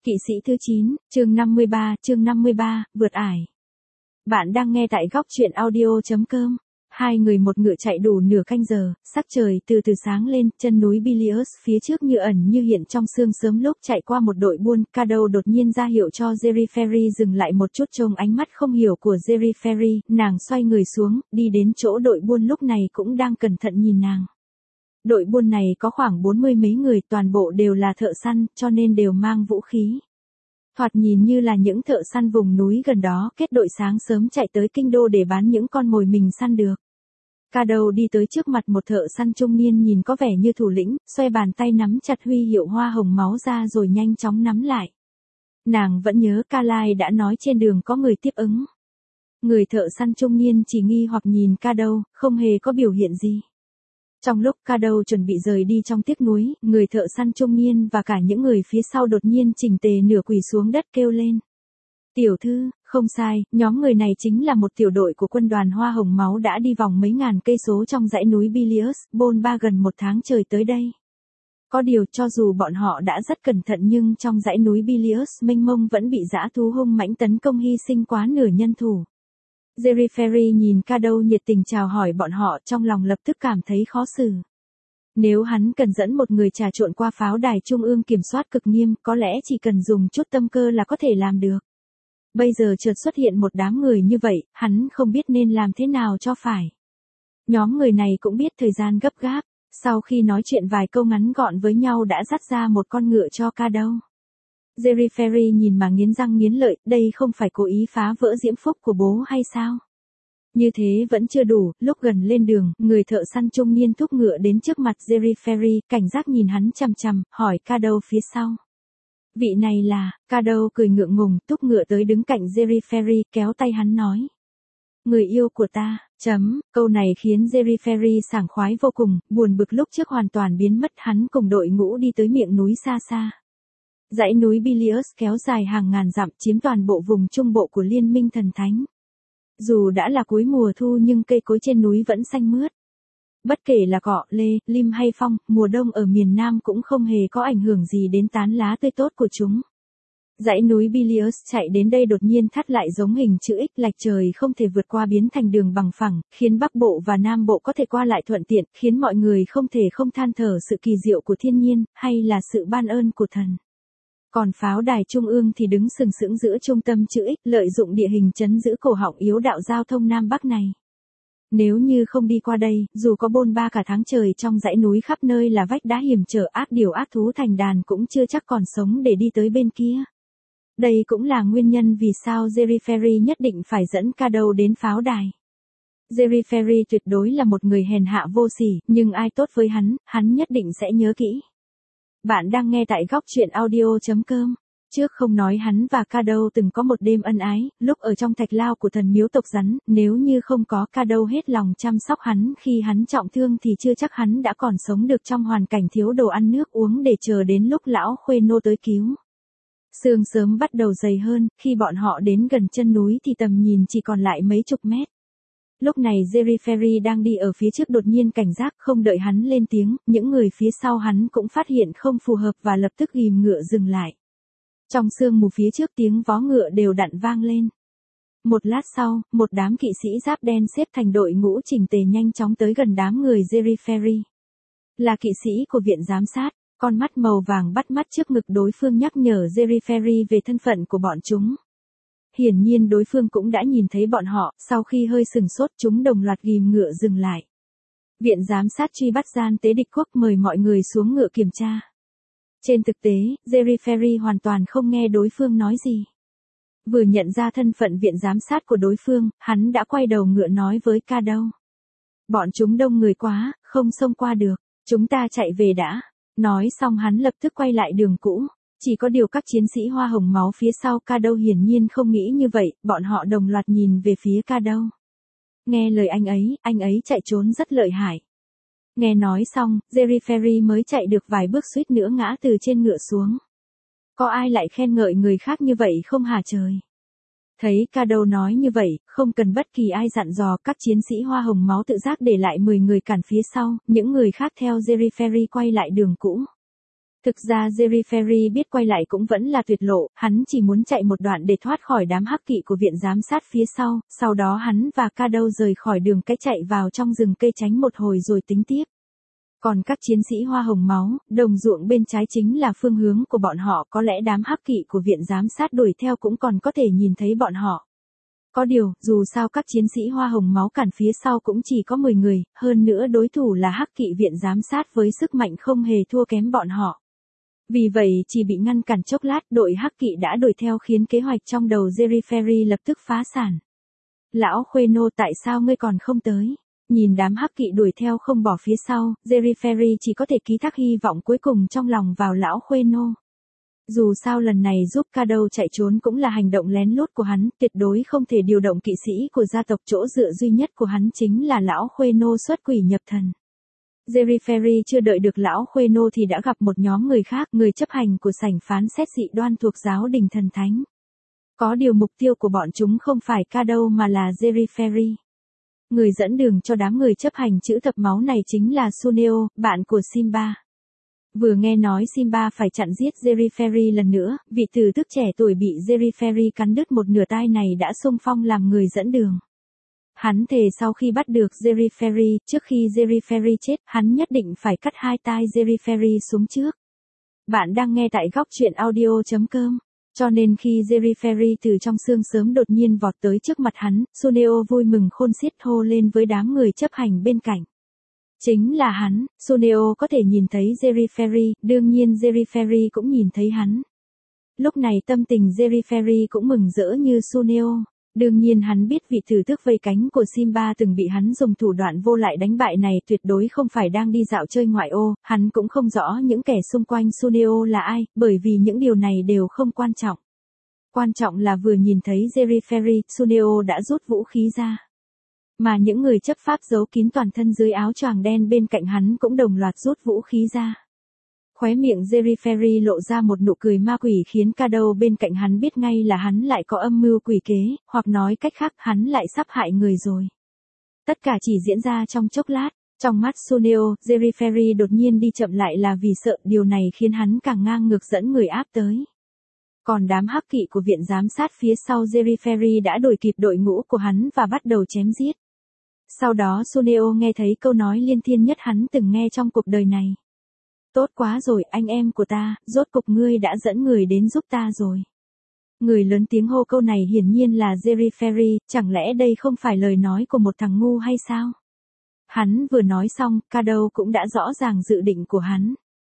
Kỵ sĩ thứ 9, chương 53, vượt ải. Bạn đang nghe tại góc truyện audio.com. Hai người một ngựa chạy đủ nửa canh giờ, sắc trời từ từ sáng lên, chân núi Bilius phía trước như ẩn như hiện trong sương sớm. Lúc chạy qua một đội buôn, Cadeau đột nhiên ra hiệu cho Jerry Ferry dừng lại một chút. Trông ánh mắt không hiểu của Jerry Ferry, nàng xoay người xuống, đi đến chỗ đội buôn lúc này cũng đang cẩn thận nhìn nàng. Đội buôn này có khoảng 40 mấy người, toàn bộ đều là thợ săn, cho nên đều mang vũ khí. Thoạt nhìn như là những thợ săn vùng núi gần đó kết đội sáng sớm chạy tới kinh đô để bán những con mồi mình săn được. Cadeau đi tới trước mặt một thợ săn trung niên nhìn có vẻ như thủ lĩnh, xoay bàn tay nắm chặt huy hiệu hoa hồng máu ra rồi nhanh chóng nắm lại. Nàng vẫn nhớ Carlyle đã nói trên đường có người tiếp ứng. Người thợ săn trung niên chỉ nghi hoặc nhìn Cadeau, không hề có biểu hiện gì. Trong lúc Cadeau chuẩn bị rời đi trong tiếc nuối, người thợ săn trung niên và cả những người phía sau đột nhiên chỉnh tề nửa quỳ xuống đất kêu lên. Tiểu thư, không sai, nhóm người này chính là một tiểu đội của quân đoàn Hoa Hồng Máu đã đi vòng mấy ngàn cây số trong dãy núi Bilius, bôn ba gần một tháng trời tới đây. Có điều cho dù bọn họ đã rất cẩn thận nhưng trong dãy núi Bilius mênh mông vẫn bị dã thú hung mãnh tấn công hy sinh quá nửa nhân thủ. Jerry Ferry nhìn Cadeau nhiệt tình chào hỏi bọn họ, trong lòng lập tức cảm thấy khó xử. Nếu hắn cần dẫn một người trà trộn qua pháo đài trung ương kiểm soát cực nghiêm, có lẽ chỉ cần dùng chút tâm cơ là có thể làm được. Bây giờ chợt xuất hiện một đám người như vậy, hắn không biết nên làm thế nào cho phải. Nhóm người này cũng biết thời gian gấp gáp, sau khi nói chuyện vài câu ngắn gọn với nhau đã dắt ra một con ngựa cho Cadeau. Jerry Ferry nhìn mà nghiến răng nghiến lợi, đây không phải cố ý phá vỡ diễm phúc của bố hay sao? Như thế vẫn chưa đủ, lúc gần lên đường, người thợ săn trung niên thúc ngựa đến trước mặt Jerry Ferry, cảnh giác nhìn hắn chằm chằm, hỏi Cadeau phía sau. Vị này là, Cadeau cười ngượng ngùng, thúc ngựa tới đứng cạnh Jerry Ferry, kéo tay hắn nói. Người yêu của ta, câu này khiến Jerry Ferry sảng khoái vô cùng, buồn bực lúc trước hoàn toàn biến mất. Hắn cùng đội ngũ đi tới miệng núi xa xa. Dãy núi Bilius kéo dài hàng ngàn dặm chiếm toàn bộ vùng trung bộ của Liên minh thần thánh. Dù đã là cuối mùa thu nhưng cây cối trên núi vẫn xanh mướt. Bất kể là cọ, lê, lim hay phong, mùa đông ở miền Nam cũng không hề có ảnh hưởng gì đến tán lá tươi tốt của chúng. Dãy núi Bilius chạy đến đây đột nhiên thắt lại giống hình chữ X, lạch trời không thể vượt qua biến thành đường bằng phẳng, khiến Bắc Bộ và Nam Bộ có thể qua lại thuận tiện, khiến mọi người không thể không than thở sự kỳ diệu của thiên nhiên, hay là sự ban ơn của thần. Còn pháo đài trung ương thì đứng sừng sững giữa trung tâm chữ X, lợi dụng địa hình trấn giữ cổ họng yếu đạo giao thông Nam Bắc này. Nếu như không đi qua đây, dù có bôn ba cả tháng trời trong dãy núi khắp nơi là vách đá hiểm trở, ác điều ác thú thành đàn cũng chưa chắc còn sống để đi tới bên kia. Đây cũng là nguyên nhân vì sao Jerry Ferry nhất định phải dẫn Cadeau đến pháo đài. Jerry Ferry tuyệt đối là một người hèn hạ vô sỉ, nhưng ai tốt với hắn nhất định sẽ nhớ kỹ. Bạn đang nghe tại góc truyện audio.com. Trước không nói hắn và Cadeau từng có một đêm ân ái, lúc ở trong thạch lao của thần miếu tộc rắn, nếu như không có Cadeau hết lòng chăm sóc hắn khi hắn trọng thương thì chưa chắc hắn đã còn sống được trong hoàn cảnh thiếu đồ ăn nước uống để chờ đến lúc lão khuê nô tới cứu. Sương sớm bắt đầu dày hơn, khi bọn họ đến gần chân núi thì tầm nhìn chỉ còn lại mấy chục mét. Lúc này Jerry Ferry đang đi ở phía trước đột nhiên cảnh giác, không đợi hắn lên tiếng, những người phía sau hắn cũng phát hiện không phù hợp và lập tức ghìm ngựa dừng lại. Trong sương mù phía trước tiếng vó ngựa đều đặn vang lên. Một lát sau, một đám kỵ sĩ giáp đen xếp thành đội ngũ chỉnh tề nhanh chóng tới gần đám người Jerry Ferry. Là kỵ sĩ của viện giám sát, con mắt màu vàng bắt mắt trước ngực đối phương nhắc nhở Jerry Ferry về thân phận của bọn chúng. Hiển nhiên đối phương cũng đã nhìn thấy bọn họ, sau khi hơi sừng sốt chúng đồng loạt ghìm ngựa dừng lại. Viện giám sát truy bắt gian tế địch quốc mời mọi người xuống ngựa kiểm tra. Trên thực tế, Jerry Ferry hoàn toàn không nghe đối phương nói gì. Vừa nhận ra thân phận viện giám sát của đối phương, hắn đã quay đầu ngựa nói với Cadeau. Bọn chúng đông người quá, không xông qua được, chúng ta chạy về đã. Nói xong hắn lập tức quay lại đường cũ. Chỉ có điều các chiến sĩ Hoa Hồng Máu phía sau Cadeau hiển nhiên không nghĩ như vậy, bọn họ đồng loạt nhìn về phía Cadeau. Nghe lời anh ấy chạy trốn rất lợi hại. Nghe nói xong, Jerry Ferry mới chạy được vài bước suýt nữa ngã từ trên ngựa xuống. Có ai lại khen ngợi người khác như vậy không hả trời? Thấy Cadeau nói như vậy, không cần bất kỳ ai dặn dò, các chiến sĩ Hoa Hồng Máu tự giác để lại 10 người cản phía sau, những người khác theo Jerry Ferry quay lại đường cũ. Thực ra Jerry Ferry biết quay lại cũng vẫn là tuyệt lộ, hắn chỉ muốn chạy một đoạn để thoát khỏi đám hắc kỵ của viện giám sát phía sau đó hắn và Cadeau rời khỏi đường cái chạy vào trong rừng cây tránh một hồi rồi tính tiếp. Còn các chiến sĩ hoa hồng máu, đồng ruộng bên trái chính là phương hướng của bọn họ, có lẽ đám hắc kỵ của viện giám sát đuổi theo cũng còn có thể nhìn thấy bọn họ. Có điều, dù sao các chiến sĩ hoa hồng máu cản phía sau cũng chỉ có 10 người, hơn nữa đối thủ là hắc kỵ viện giám sát với sức mạnh không hề thua kém bọn họ. Vì vậy chỉ bị ngăn cản chốc lát, đội hắc kỵ đã đuổi theo khiến kế hoạch trong đầu Jerry Ferry lập tức phá sản. Lão Khuê Nô, tại sao ngươi còn không tới? Nhìn đám hắc kỵ đuổi theo không bỏ phía sau, Jerry Ferry chỉ có thể ký thác hy vọng cuối cùng trong lòng vào lão Khuê Nô. Dù sao lần này giúp Cadeau chạy trốn cũng là hành động lén lút của hắn, tuyệt đối không thể điều động kỵ sĩ của gia tộc, chỗ dựa duy nhất của hắn chính là lão Khuê Nô xuất quỷ nhập thần. Jerry Ferry chưa đợi được lão Khuê Nô thì đã gặp một nhóm người khác, người chấp hành của sảnh phán xét dị đoan thuộc giáo đình thần thánh. Có điều mục tiêu của bọn chúng không phải Cadeau mà là Jerry Ferry. Người dẫn đường cho đám người chấp hành chữ thập máu này chính là Suneo, bạn của Simba. Vừa nghe nói Simba phải chặn giết Jerry Ferry lần nữa, vị tử tước trẻ tuổi bị Jerry Ferry cắn đứt một nửa tai này đã xung phong làm người dẫn đường. Hắn thề sau khi bắt được Jerry Ferry, trước khi Jerry Ferry chết, hắn nhất định phải cắt hai tai Jerry Ferry xuống trước. Bạn đang nghe tại góc truyện audio.com. Cho nên khi Jerry Ferry từ trong sương sớm đột nhiên vọt tới trước mặt hắn, Suneo vui mừng khôn xiết hô lên với đám người chấp hành bên cạnh. Chính là hắn, Suneo có thể nhìn thấy Jerry Ferry, đương nhiên Jerry Ferry cũng nhìn thấy hắn. Lúc này tâm tình Jerry Ferry cũng mừng rỡ như Suneo. Đương nhiên hắn biết vị tử tước vây cánh của Simba từng bị hắn dùng thủ đoạn vô lại đánh bại này tuyệt đối không phải đang đi dạo chơi ngoại ô, hắn cũng không rõ những kẻ xung quanh Suneo là ai, bởi vì những điều này đều không quan trọng. Quan trọng là vừa nhìn thấy Jerry Ferry, Suneo đã rút vũ khí ra. Mà những người chấp pháp giấu kín toàn thân dưới áo choàng đen bên cạnh hắn cũng đồng loạt rút vũ khí ra. Khóe miệng Jerry Ferry lộ ra một nụ cười ma quỷ khiến Cadeau bên cạnh hắn biết ngay là hắn lại có âm mưu quỷ kế, hoặc nói cách khác hắn lại sắp hại người rồi. Tất cả chỉ diễn ra trong chốc lát, trong mắt Suneo, Jerry Ferry đột nhiên đi chậm lại là vì sợ, điều này khiến hắn càng ngang ngược dẫn người áp tới. Còn đám hắc kỵ của viện giám sát phía sau Jerry Ferry đã đuổi kịp đội ngũ của hắn và bắt đầu chém giết. Sau đó Suneo nghe thấy câu nói liên thiên nhất hắn từng nghe trong cuộc đời này. Tốt quá rồi, anh em của ta, rốt cục ngươi đã dẫn người đến giúp ta rồi. Người lớn tiếng hô câu này hiển nhiên là Jerry Ferry, chẳng lẽ đây không phải lời nói của một thằng ngu hay sao? Hắn vừa nói xong, Cadeau cũng đã rõ ràng dự định của hắn.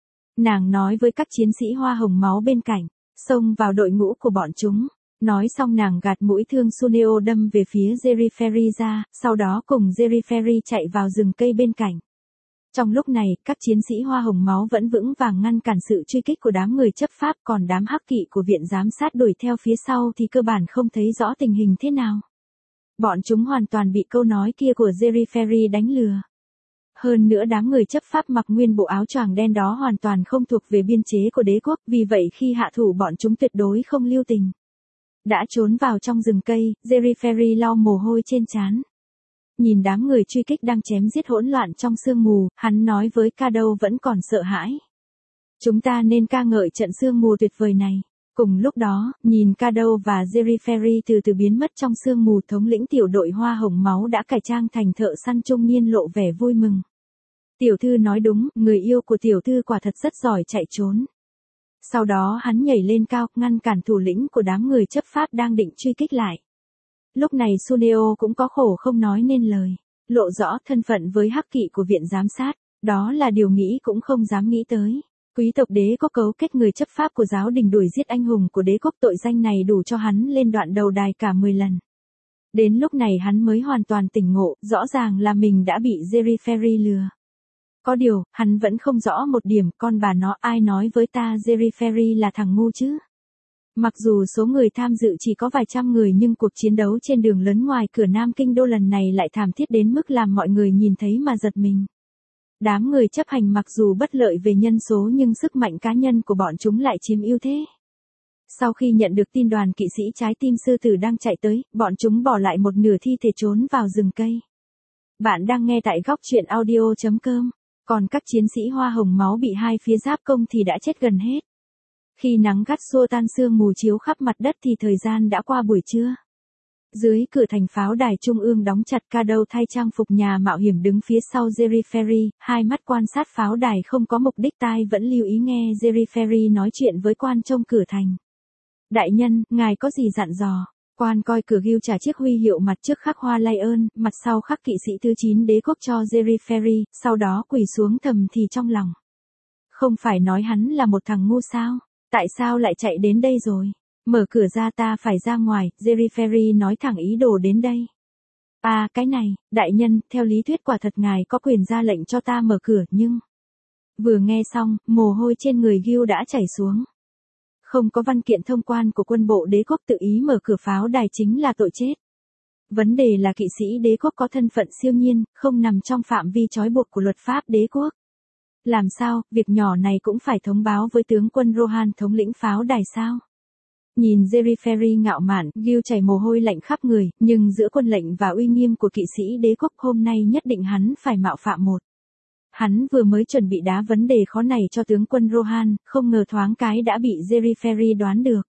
Nàng nói với các chiến sĩ hoa hồng máu bên cạnh, xông vào đội ngũ của bọn chúng. Nói xong nàng gạt mũi thương Suneo đâm về phía Jerry Ferry ra, sau đó cùng Jerry Ferry chạy vào rừng cây bên cạnh. Trong lúc này, các chiến sĩ hoa hồng máu vẫn vững vàng ngăn cản sự truy kích của đám người chấp pháp, còn đám hắc kỵ của viện giám sát đuổi theo phía sau thì cơ bản không thấy rõ tình hình thế nào. Bọn chúng hoàn toàn bị câu nói kia của Jerry Ferry đánh lừa. Hơn nữa đám người chấp pháp mặc nguyên bộ áo choàng đen đó hoàn toàn không thuộc về biên chế của đế quốc, vì vậy khi hạ thủ bọn chúng tuyệt đối không lưu tình. Đã trốn vào trong rừng cây, Jerry Ferry lau mồ hôi trên trán. Nhìn đám người truy kích đang chém giết hỗn loạn trong sương mù, hắn nói với Cadeau vẫn còn sợ hãi. Chúng ta nên ca ngợi trận sương mù tuyệt vời này. Cùng lúc đó, nhìn Cadeau và Jerry Ferry từ từ biến mất trong sương mù, thống lĩnh tiểu đội hoa hồng máu đã cải trang thành thợ săn trung niên lộ vẻ vui mừng. Tiểu thư nói đúng, người yêu của tiểu thư quả thật rất giỏi chạy trốn. Sau đó hắn nhảy lên cao, ngăn cản thủ lĩnh của đám người chấp pháp đang định truy kích lại. Lúc này Suneo cũng có khổ không nói nên lời, lộ rõ thân phận với hắc kỵ của viện giám sát, đó là điều nghĩ cũng không dám nghĩ tới. Quý tộc đế có cấu kết người chấp pháp của giáo đình đuổi giết anh hùng của đế quốc, tội danh này đủ cho hắn lên đoạn đầu đài cả 10 lần. Đến lúc này hắn mới hoàn toàn tỉnh ngộ, rõ ràng là mình đã bị Jerry Ferry lừa. Có điều, hắn vẫn không rõ một điểm, con bà nó, ai nói với ta Jerry Ferry là thằng ngu chứ? Mặc dù số người tham dự chỉ có vài trăm người nhưng cuộc chiến đấu trên đường lớn ngoài cửa Nam Kinh Đô lần này lại thảm thiết đến mức làm mọi người nhìn thấy mà giật mình. Đám người chấp hành mặc dù bất lợi về nhân số nhưng sức mạnh cá nhân của bọn chúng lại chiếm ưu thế. Sau khi nhận được tin đoàn kỵ sĩ trái tim sư tử đang chạy tới, bọn chúng bỏ lại một nửa thi thể trốn vào rừng cây. Bạn đang nghe tại góc truyện audio.com. Còn các chiến sĩ hoa hồng máu bị hai phía giáp công thì đã chết gần hết. Khi nắng gắt xua tan sương mù chiếu khắp mặt đất thì thời gian đã qua buổi trưa. Dưới cửa thành pháo đài trung ương đóng chặt, Cadeau thay trang phục nhà mạo hiểm đứng phía sau Jerry Ferry, hai mắt quan sát pháo đài không có mục đích, tai vẫn lưu ý nghe Jerry Ferry nói chuyện với quan trông cửa thành. Đại nhân, ngài có gì dặn dò? Quan coi cửa Gil trả chiếc huy hiệu mặt trước khắc hoa Lion, mặt sau khắc kỵ sĩ thứ 9 đế quốc cho Jerry Ferry, sau đó quỳ xuống thầm thì trong lòng. Không phải nói hắn là một thằng ngu sao? Tại sao lại chạy đến đây rồi? Mở cửa ra, ta phải ra ngoài, Jerry Ferry nói thẳng ý đồ đến đây. À, cái này, đại nhân, theo lý thuyết quả thật ngài có quyền ra lệnh cho ta mở cửa, nhưng... Vừa nghe xong, mồ hôi trên người Gil đã chảy xuống. Không có văn kiện thông quan của quân bộ đế quốc, tự ý mở cửa pháo đài chính là tội chết. Vấn đề là kỵ sĩ đế quốc có thân phận siêu nhiên, không nằm trong phạm vi trói buộc của luật pháp đế quốc. Làm sao, việc nhỏ này cũng phải thông báo với tướng quân Rohan, thống lĩnh pháo đài sao? Nhìn Jerry Ferry ngạo mạn, Gil chảy mồ hôi lạnh khắp người, nhưng giữa quân lệnh và uy nghiêm của kỵ sĩ đế quốc hôm nay nhất định hắn phải mạo phạm một. Hắn vừa mới chuẩn bị đá vấn đề khó này cho tướng quân Rohan, không ngờ thoáng cái đã bị Jerry Ferry đoán được.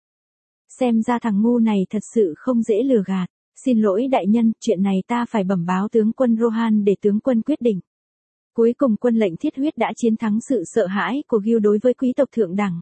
Xem ra thằng ngu này thật sự không dễ lừa gạt. Xin lỗi đại nhân, chuyện này ta phải bẩm báo tướng quân Rohan để tướng quân quyết định. Cuối cùng quân lệnh thiết huyết đã chiến thắng sự sợ hãi của Gil đối với quý tộc thượng đẳng.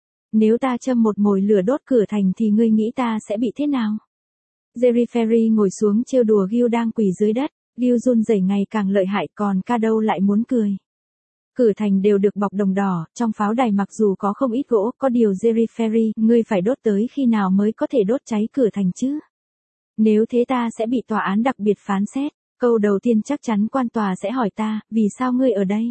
Nếu ta châm một mồi lửa đốt cửa thành thì ngươi nghĩ ta sẽ bị thế nào? Jerry Ferry ngồi xuống trêu đùa Gil đang quỳ dưới đất. Gil run rẩy ngày càng lợi hại, còn Cadeau lại muốn cười. Cửa thành đều được bọc đồng đỏ, trong pháo đài mặc dù có không ít gỗ, có điều Jerry Ferry, ngươi phải đốt tới khi nào mới có thể đốt cháy cửa thành chứ? Nếu thế ta sẽ bị tòa án đặc biệt phán xét. Câu đầu tiên chắc chắn quan tòa sẽ hỏi ta, vì sao ngươi ở đây?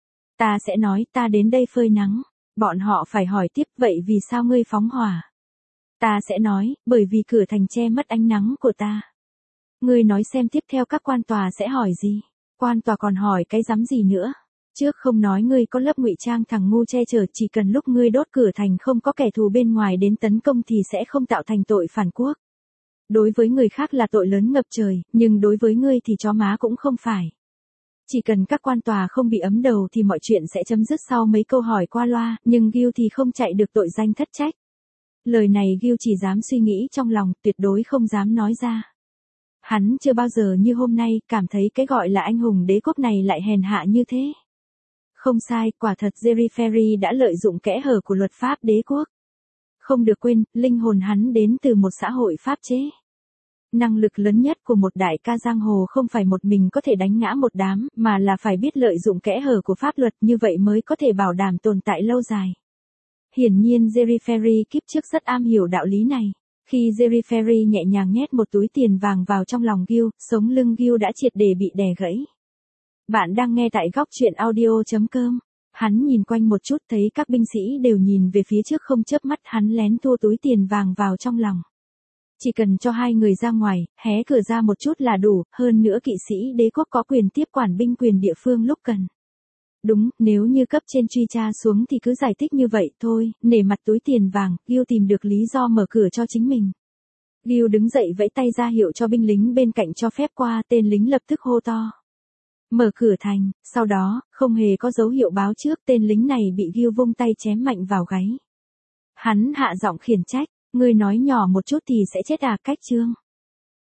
Ta sẽ nói, ta đến đây phơi nắng. Bọn họ phải hỏi tiếp, vậy vì sao ngươi phóng hỏa? Ta sẽ nói, bởi vì cửa thành che mất ánh nắng của ta. Ngươi nói xem tiếp theo các quan tòa sẽ hỏi gì? Quan tòa còn hỏi cái rắm gì nữa? Trước không nói ngươi có lớp ngụy trang thằng ngu che chở, chỉ cần lúc ngươi đốt cửa thành không có kẻ thù bên ngoài đến tấn công thì sẽ không tạo thành tội phản quốc. Đối với người khác là tội lớn ngập trời, nhưng đối với ngươi thì chó má cũng không phải. Chỉ cần các quan tòa không bị ấm đầu thì mọi chuyện sẽ chấm dứt sau mấy câu hỏi qua loa, nhưng Gil thì không chạy được tội danh thất trách. Lời này Gil chỉ dám suy nghĩ trong lòng, tuyệt đối không dám nói ra. Hắn chưa bao giờ như hôm nay cảm thấy cái gọi là anh hùng đế quốc này lại hèn hạ như thế. Không sai, quả thật Jerry Ferry đã lợi dụng kẽ hở của luật pháp đế quốc. Không được quên, linh hồn hắn đến từ một xã hội pháp chế. Năng lực lớn nhất của một đại ca giang hồ không phải một mình có thể đánh ngã một đám, mà là phải biết lợi dụng kẽ hở của pháp luật, như vậy mới có thể bảo đảm tồn tại lâu dài. Hiển nhiên Jerry Ferry kiếp trước rất am hiểu đạo lý này. Khi Jerry Ferry nhẹ nhàng nhét một túi tiền vàng vào trong lòng Gil, sống lưng Gil đã triệt để bị đè gãy. Bạn đang nghe tại góc truyện audio.com. Hắn nhìn quanh một chút thấy các binh sĩ đều nhìn về phía trước không chớp mắt, hắn lén thu túi tiền vàng vào trong lòng. Chỉ cần cho hai người ra ngoài, hé cửa ra một chút là đủ, hơn nữa kỵ sĩ đế quốc có quyền tiếp quản binh quyền địa phương lúc cần. Đúng, nếu như cấp trên truy tra xuống thì cứ giải thích như vậy thôi, nể mặt túi tiền vàng, Gil tìm được lý do mở cửa cho chính mình. Gil đứng dậy vẫy tay ra hiệu cho binh lính bên cạnh cho phép qua, tên lính lập tức hô to. Mở cửa thành, sau đó, không hề có dấu hiệu báo trước, tên lính này bị Gil vung tay chém mạnh vào gáy. Hắn hạ giọng khiển trách, ngươi nói nhỏ một chút thì sẽ chết à, cách chương.